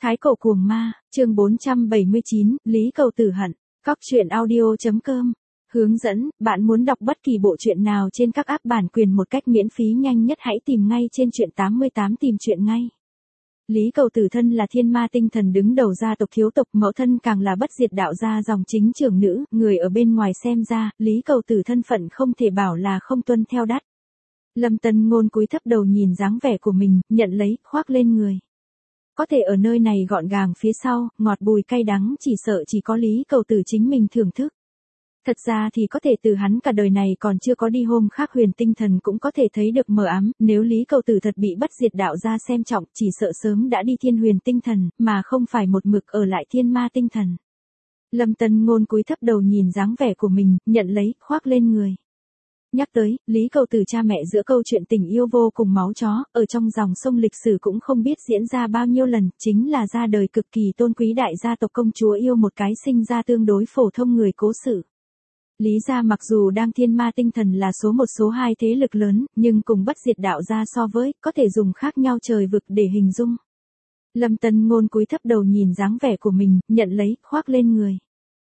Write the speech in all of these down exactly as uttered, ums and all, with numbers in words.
Thái cổ cuồng ma, chương bốn trăm bảy mươi chín, Lý Cầu Tử hận. Cóc truyện audio chấm com. Hướng dẫn, bạn muốn đọc bất kỳ bộ truyện nào trên các app bản quyền một cách miễn phí nhanh nhất hãy tìm ngay trên truyện tám mươi tám tìm truyện ngay. Lý Cầu Tử thân là thiên ma tinh thần đứng đầu gia tộc thiếu tộc, mẫu thân càng là bất diệt đạo gia dòng chính trưởng nữ, người ở bên ngoài xem ra, Lý Cầu Tử thân phận không thể bảo là không tuân theo đắt. Lâm Tân Ngôn cúi thấp đầu nhìn dáng vẻ của mình, nhận lấy, khoác lên người. Có thể ở nơi này gọn gàng phía sau, ngọt bùi cay đắng chỉ sợ chỉ có Lý Cầu Tử chính mình thưởng thức. Thật ra thì có thể từ hắn cả đời này còn chưa có đi hôm khác huyền tinh thần cũng có thể thấy được mờ ám, nếu Lý Cầu Tử thật bị bất diệt đạo gia xem trọng chỉ sợ sớm đã đi thiên huyền tinh thần, mà không phải một mực ở lại thiên ma tinh thần. Lâm Tân Ngôn cúi thấp đầu nhìn dáng vẻ của mình, nhận lấy, khoác lên người. Nhắc tới, Lý Cầu Tử cha mẹ giữa câu chuyện tình yêu vô cùng máu chó, ở trong dòng sông lịch sử cũng không biết diễn ra bao nhiêu lần, chính là ra đời cực kỳ tôn quý đại gia tộc công chúa yêu một cái sinh ra tương đối phổ thông người cố sự. Lý gia mặc dù đang thiên ma tinh thần là số một số hai thế lực lớn, nhưng cùng bất diệt đạo gia so với, có thể dùng khác nhau trời vực để hình dung. Lâm Tân Ngôn cúi thấp đầu nhìn dáng vẻ của mình, nhận lấy, khoác lên người.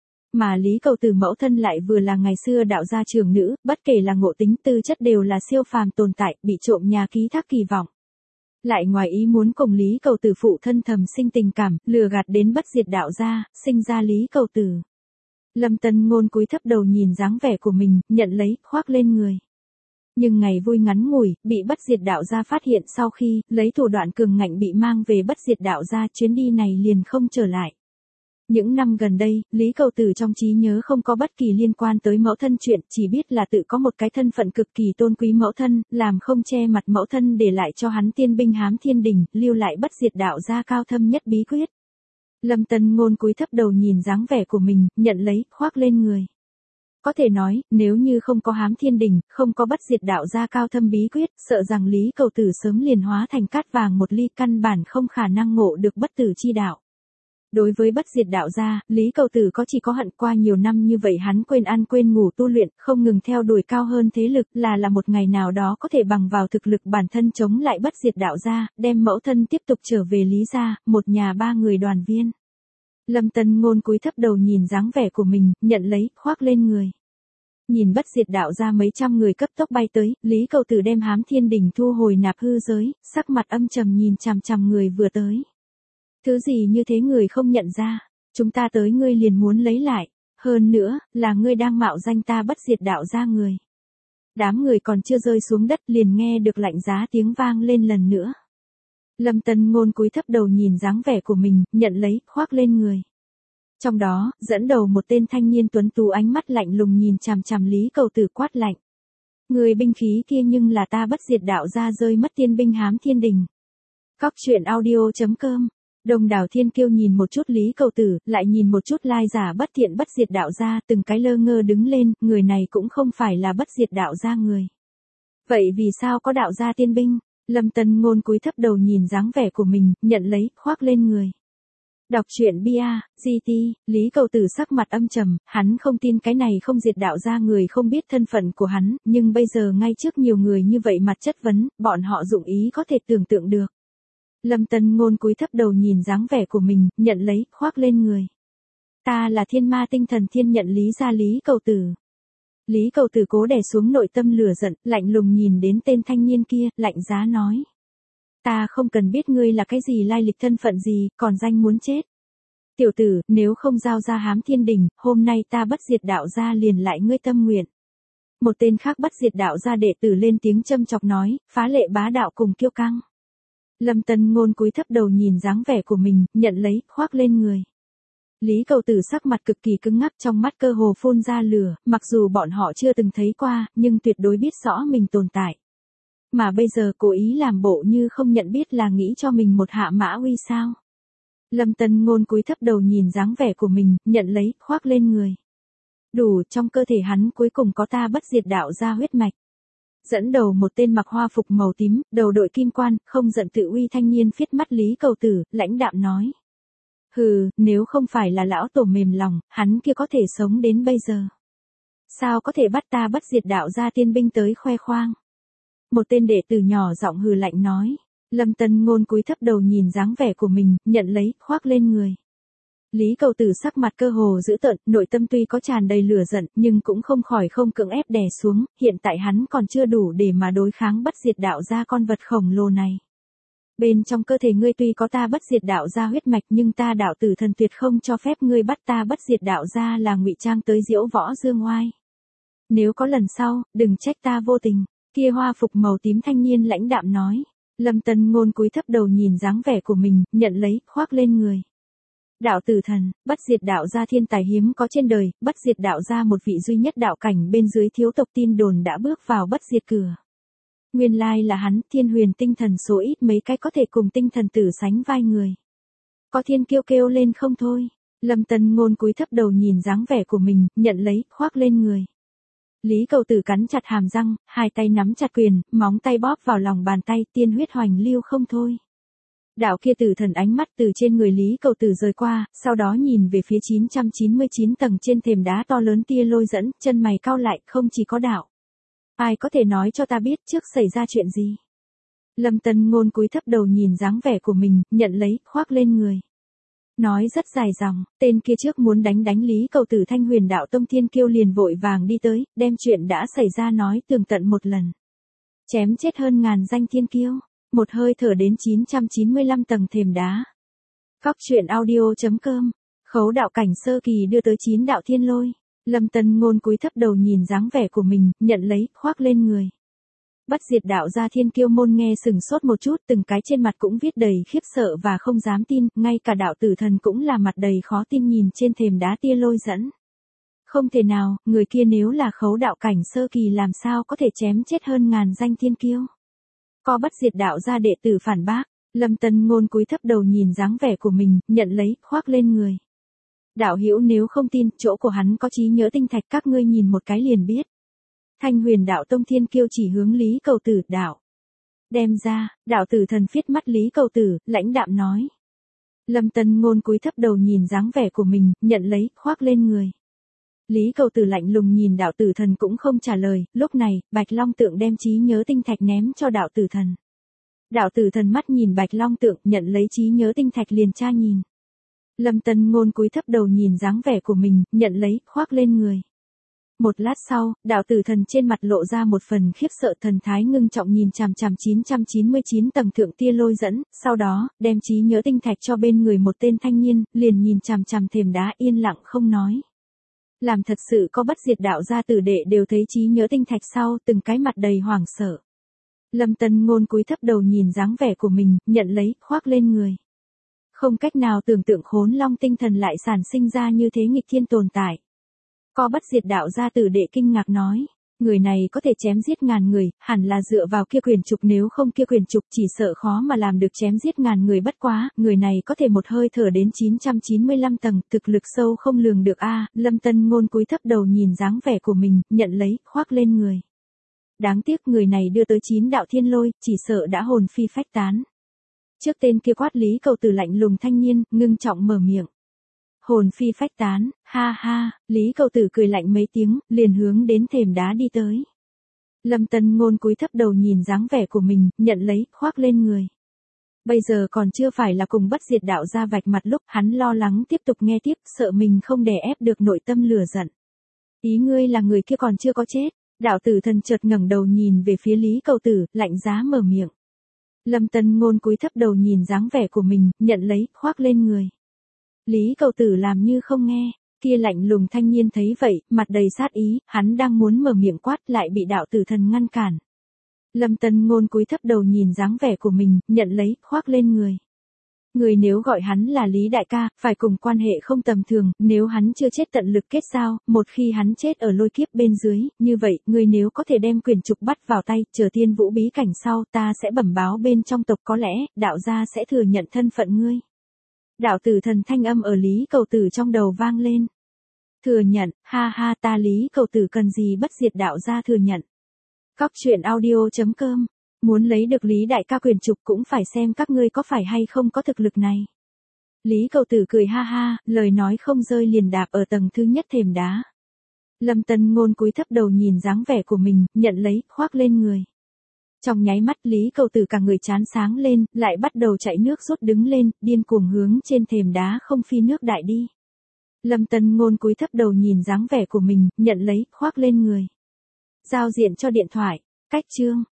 Mà Lý Cầu Tử mẫu thân lại vừa là ngày xưa đạo gia trưởng nữ, bất kể là ngộ tính tư chất đều là siêu phàm tồn tại, bị trộm nhà ký thác kỳ vọng. Lại ngoài ý muốn cùng Lý Cầu Tử phụ thân thầm sinh tình cảm, lừa gạt đến bất diệt đạo gia, sinh ra Lý Cầu Tử. Lâm Tân Ngôn cúi thấp đầu nhìn dáng vẻ của mình, nhận lấy, khoác lên người. Nhưng ngày vui ngắn ngủi, bị bất diệt đạo gia phát hiện sau khi, lấy thủ đoạn cường ngạnh bị mang về bất diệt đạo gia, chuyến đi này liền không trở lại. Những năm gần đây, Lý Cầu Tử trong trí nhớ không có bất kỳ liên quan tới mẫu thân chuyện, chỉ biết là tự có một cái thân phận cực kỳ tôn quý mẫu thân, làm không che mặt mẫu thân để lại cho hắn tiên binh hám thiên đình, lưu lại bất diệt đạo gia cao thâm nhất bí quyết. Lâm Tân Ngôn cúi thấp đầu nhìn dáng vẻ của mình, nhận lấy, khoác lên người. Có thể nói, nếu như không có hám thiên đình, không có bất diệt đạo gia cao thâm bí quyết, sợ rằng Lý Cầu Tử sớm liền hóa thành cát vàng một ly, căn bản không khả năng ngộ được bất tử chi đạo. Đối với bất diệt đạo gia, Lý Cầu Tử có chỉ có hận, qua nhiều năm như vậy hắn quên ăn quên ngủ tu luyện, không ngừng theo đuổi cao hơn thế lực, là là một ngày nào đó có thể bằng vào thực lực bản thân chống lại bất diệt đạo gia, đem mẫu thân tiếp tục trở về Lý gia, một nhà ba người đoàn viên. Lâm Tân Ngôn cúi thấp đầu nhìn dáng vẻ của mình, nhận lấy, khoác lên người. Nhìn bất diệt đạo gia mấy trăm người cấp tốc bay tới, Lý Cầu Tử đem hám thiên đình thu hồi nạp hư giới, sắc mặt âm trầm nhìn chằm chằm người vừa tới. Thứ gì như thế người không nhận ra, chúng ta tới ngươi liền muốn lấy lại, hơn nữa, là ngươi đang mạo danh ta bất diệt đạo gia người. Đám người còn chưa rơi xuống đất liền nghe được lạnh giá tiếng vang lên lần nữa. Lâm Tân Ngôn cúi thấp đầu nhìn dáng vẻ của mình, nhận lấy, khoác lên người. Trong đó, dẫn đầu một tên thanh niên tuấn tú ánh mắt lạnh lùng nhìn chằm chằm Lý Cầu Tử quát lạnh. Người binh khí kia nhưng là ta bất diệt đạo gia rơi mất tiên binh hám thiên đình. Cóc truyện audio chấm com. Đông đảo thiên kiêu nhìn một chút Lý Cầu Tử, lại nhìn một chút lai giả bất thiện bất diệt đạo gia, từng cái lơ ngơ đứng lên, người này cũng không phải là bất diệt đạo gia người. Vậy vì sao có đạo gia tiên binh? Lâm Tân Ngôn cúi thấp đầu nhìn dáng vẻ của mình, nhận lấy, khoác lên người. Đọc truyện bia, giê tê, Lý Cầu Tử sắc mặt âm trầm, hắn không tin cái này không diệt đạo gia người không biết thân phận của hắn, nhưng bây giờ ngay trước nhiều người như vậy mặt chất vấn, bọn họ dụng ý có thể tưởng tượng được. Lâm Tân Ngôn cúi thấp đầu nhìn dáng vẻ của mình, nhận lấy, khoác lên người. Ta là thiên ma tinh thần thiên nhận Lý gia Lý Cầu Tử. Lý Cầu Tử cố đè xuống nội tâm lửa giận, lạnh lùng nhìn đến tên thanh niên kia, lạnh giá nói. Ta không cần biết ngươi là cái gì lai lịch thân phận gì, còn danh muốn chết. Tiểu tử, nếu không giao ra hám thiên đình, hôm nay ta bất diệt đạo gia liền lại ngươi tâm nguyện. Một tên khác bất diệt đạo gia đệ tử lên tiếng châm chọc nói, phá lệ bá đạo cùng kiêu căng. Lâm Tân Ngôn cúi thấp đầu nhìn dáng vẻ của mình, nhận lấy, khoác lên người. Lý Cầu Tử sắc mặt cực kỳ cứng ngắc, trong mắt cơ hồ phun ra lửa, mặc dù bọn họ chưa từng thấy qua, nhưng tuyệt đối biết rõ mình tồn tại. Mà bây giờ cố ý làm bộ như không nhận biết là nghĩ cho mình một hạ mã uy sao. Lâm Tân Ngôn cúi thấp đầu nhìn dáng vẻ của mình, nhận lấy, khoác lên người. Đủ, trong cơ thể hắn cuối cùng có ta bất diệt đạo gia huyết mạch. Dẫn đầu một tên mặc hoa phục màu tím, đầu đội kim quan, không giận tự uy thanh niên phiết mắt Lý Cầu Tử, lãnh đạm nói. Hừ, nếu không phải là lão tổ mềm lòng, hắn kia có thể sống đến bây giờ. Sao có thể bắt ta bất diệt đạo gia tiên binh tới khoe khoang? Một tên đệ tử nhỏ giọng hừ lạnh nói. Lâm Tân Ngôn cúi thấp đầu nhìn dáng vẻ của mình, nhận lấy, khoác lên người. Lý Cầu Tử sắc mặt cơ hồ dữ tợn, nội tâm tuy có tràn đầy lửa giận, nhưng cũng không khỏi không cưỡng ép đè xuống, hiện tại hắn còn chưa đủ để mà đối kháng bất diệt đạo gia con vật khổng lồ này. Bên trong cơ thể ngươi tuy có ta bất diệt đạo gia huyết mạch, nhưng ta đạo tử thần tuyệt không cho phép ngươi bắt ta bất diệt đạo gia là ngụy trang tới diễu võ dương oai. Nếu có lần sau, đừng trách ta vô tình. Kia hoa phục màu tím thanh niên lãnh đạm nói. Lâm Tân Ngôn cúi thấp đầu nhìn dáng vẻ của mình, nhận lấy, khoác lên người. Đạo tử thần, bất diệt đạo gia thiên tài hiếm có trên đời, bất diệt đạo gia một vị duy nhất đạo cảnh bên dưới thiếu tộc tin đồn đã bước vào bất diệt cửa. Nguyên lai là hắn, thiên huyền tinh thần số ít mấy cái có thể cùng tinh thần tử sánh vai người. Có thiên kiêu kêu lên không thôi. Lâm Tân Ngôn cúi thấp đầu nhìn dáng vẻ của mình, nhận lấy, khoác lên người. Lý Cầu Tử cắn chặt hàm răng, hai tay nắm chặt quyền, móng tay bóp vào lòng bàn tay, tiên huyết hoành lưu không thôi. Đạo kia tử thần ánh mắt từ trên người Lý Cầu Tử rời qua, sau đó nhìn về phía chín trăm chín mươi chín tầng trên thềm đá to lớn tia lôi dẫn, chân mày cau lại, không chỉ có đạo. Ai có thể nói cho ta biết trước xảy ra chuyện gì? Lâm Tân Ngôn cúi thấp đầu nhìn dáng vẻ của mình, nhận lấy, khoác lên người. Nói rất dài dòng, tên kia trước muốn đánh đánh Lý Cầu Tử Thanh Huyền Đạo Tông Thiên Kiêu liền vội vàng đi tới, đem chuyện đã xảy ra nói tường tận một lần. Chém chết hơn ngàn danh thiên kiêu, một hơi thở đến chín trăm chín mươi lăm tầng thềm đá. Cóc truyện audio chấm com, khấu đạo cảnh sơ kỳ đưa tới chín đạo thiên lôi. Lâm Tân Ngôn cúi thấp đầu nhìn dáng vẻ của mình, nhận lấy, khoác lên người. Bất diệt đạo gia thiên kiêu môn nghe sừng sốt một chút, từng cái trên mặt cũng viết đầy khiếp sợ và không dám tin, ngay cả đạo tử thần cũng là mặt đầy khó tin nhìn trên thềm đá tia lôi dẫn. Không thể nào, người kia nếu là khấu đạo cảnh sơ kỳ làm sao có thể chém chết hơn ngàn danh thiên kiêu. Có bất diệt đạo gia đệ tử phản bác, Lâm Tân Ngôn cúi thấp đầu nhìn dáng vẻ của mình, nhận lấy, khoác lên người. Đạo hữu nếu không tin, chỗ của hắn có trí nhớ tinh thạch, các ngươi nhìn một cái liền biết. Thanh Huyền Đạo Tông Thiên Kiêu chỉ hướng Lý Cầu Tử, đạo. Đem ra, đạo tử thần phiết mắt Lý Cầu Tử, lãnh đạm nói. Lâm Tân Ngôn cúi thấp đầu nhìn dáng vẻ của mình, nhận lấy, khoác lên người. Lý Cầu Tử lạnh lùng nhìn đạo tử thần cũng không trả lời, lúc này, Bạch Long Tượng đem trí nhớ tinh thạch ném cho đạo tử thần. Đạo tử thần mắt nhìn Bạch Long Tượng, nhận lấy trí nhớ tinh thạch liền tra nhìn. Lâm Tân Ngôn cúi thấp đầu nhìn dáng vẻ của mình, nhận lấy, khoác lên người. Một lát sau, đạo tử thần trên mặt lộ ra một phần khiếp sợ, thần thái ngưng trọng nhìn chằm chằm chín trăm chín mươi chín tầng thượng tia lôi dẫn, sau đó, đem trí nhớ tinh thạch cho bên người một tên thanh niên, liền nhìn chằm chằm thềm đá yên lặng không nói. Làm thật sự có bất diệt đạo gia tử đệ đều thấy trí nhớ tinh thạch sau, từng cái mặt đầy hoảng sợ. Lâm Tân Ngôn cúi thấp đầu nhìn dáng vẻ của mình, nhận lấy, khoác lên người. Không cách nào tưởng tượng khốn long tinh thần lại sản sinh ra như thế nghịch thiên tồn tại. Có bất diệt đạo gia tử đệ kinh ngạc nói, người này có thể chém giết ngàn người, hẳn là dựa vào kia quyền trục, nếu không kia quyền trục chỉ sợ khó mà làm được chém giết ngàn người, bất quá, người này có thể một hơi thở đến chín trăm chín mươi lăm tầng, thực lực sâu không lường được a. Lâm Tân Ngôn cúi thấp đầu nhìn dáng vẻ của mình, nhận lấy, khoác lên người. Đáng tiếc người này đưa tới chín đạo thiên lôi, chỉ sợ đã hồn phi phách tán. Trước tên kia quát Lý Cầu Tử lạnh lùng thanh niên, ngưng trọng mở miệng. Hồn phi phách tán, ha ha, Lý Cầu Tử cười lạnh mấy tiếng, liền hướng đến thềm đá đi tới. Lâm Tân Ngôn cúi thấp đầu nhìn dáng vẻ của mình, nhận lấy, khoác lên người. Bây giờ còn chưa phải là cùng bất diệt đạo gia vạch mặt lúc, hắn lo lắng tiếp tục nghe tiếp, sợ mình không đè ép được nội tâm lửa giận. Ý ngươi là người kia còn chưa có chết, đạo tử thần chợt ngẩng đầu nhìn về phía Lý Cầu Tử, lạnh giá mở miệng. Lâm Tân Ngôn cúi thấp đầu nhìn dáng vẻ của mình, nhận lấy, khoác lên người. Lý Cầu Tử làm như không nghe, kia lạnh lùng thanh niên thấy vậy, mặt đầy sát ý, hắn đang muốn mở miệng quát lại bị đạo tử thần ngăn cản. Lâm Tân Ngôn cúi thấp đầu nhìn dáng vẻ của mình, nhận lấy, khoác lên người. Người nếu gọi hắn là Lý Đại ca, phải cùng quan hệ không tầm thường, nếu hắn chưa chết tận lực kết giao, một khi hắn chết ở lôi kiếp bên dưới, như vậy, người nếu có thể đem quyền trục bắt vào tay, chờ thiên vũ bí cảnh sau, ta sẽ bẩm báo bên trong tộc, có lẽ, đạo gia sẽ thừa nhận thân phận ngươi. Đạo tử thần thanh âm ở Lý Cầu Tử trong đầu vang lên. Thừa nhận, ha ha, ta Lý Cầu Tử cần gì bất diệt đạo gia thừa nhận. Cóc truyện audio chấm com, muốn lấy được Lý Đại ca quyền trục cũng phải xem các ngươi có phải hay không có thực lực này. Lý Cầu Tử cười ha ha, lời nói không rơi liền đạp ở tầng thứ nhất thềm đá. Lâm Tân Ngôn cúi thấp đầu nhìn dáng vẻ của mình, nhận lấy, khoác lên người. Trong nháy mắt Lý Cầu Tử cả người chán sáng lên, lại bắt đầu chạy nước rút đứng lên, điên cuồng hướng trên thềm đá không phi nước đại đi. Lâm Tân Ngôn cúi thấp đầu nhìn dáng vẻ của mình, nhận lấy, khoác lên người. Giao diện cho điện thoại, cách chương.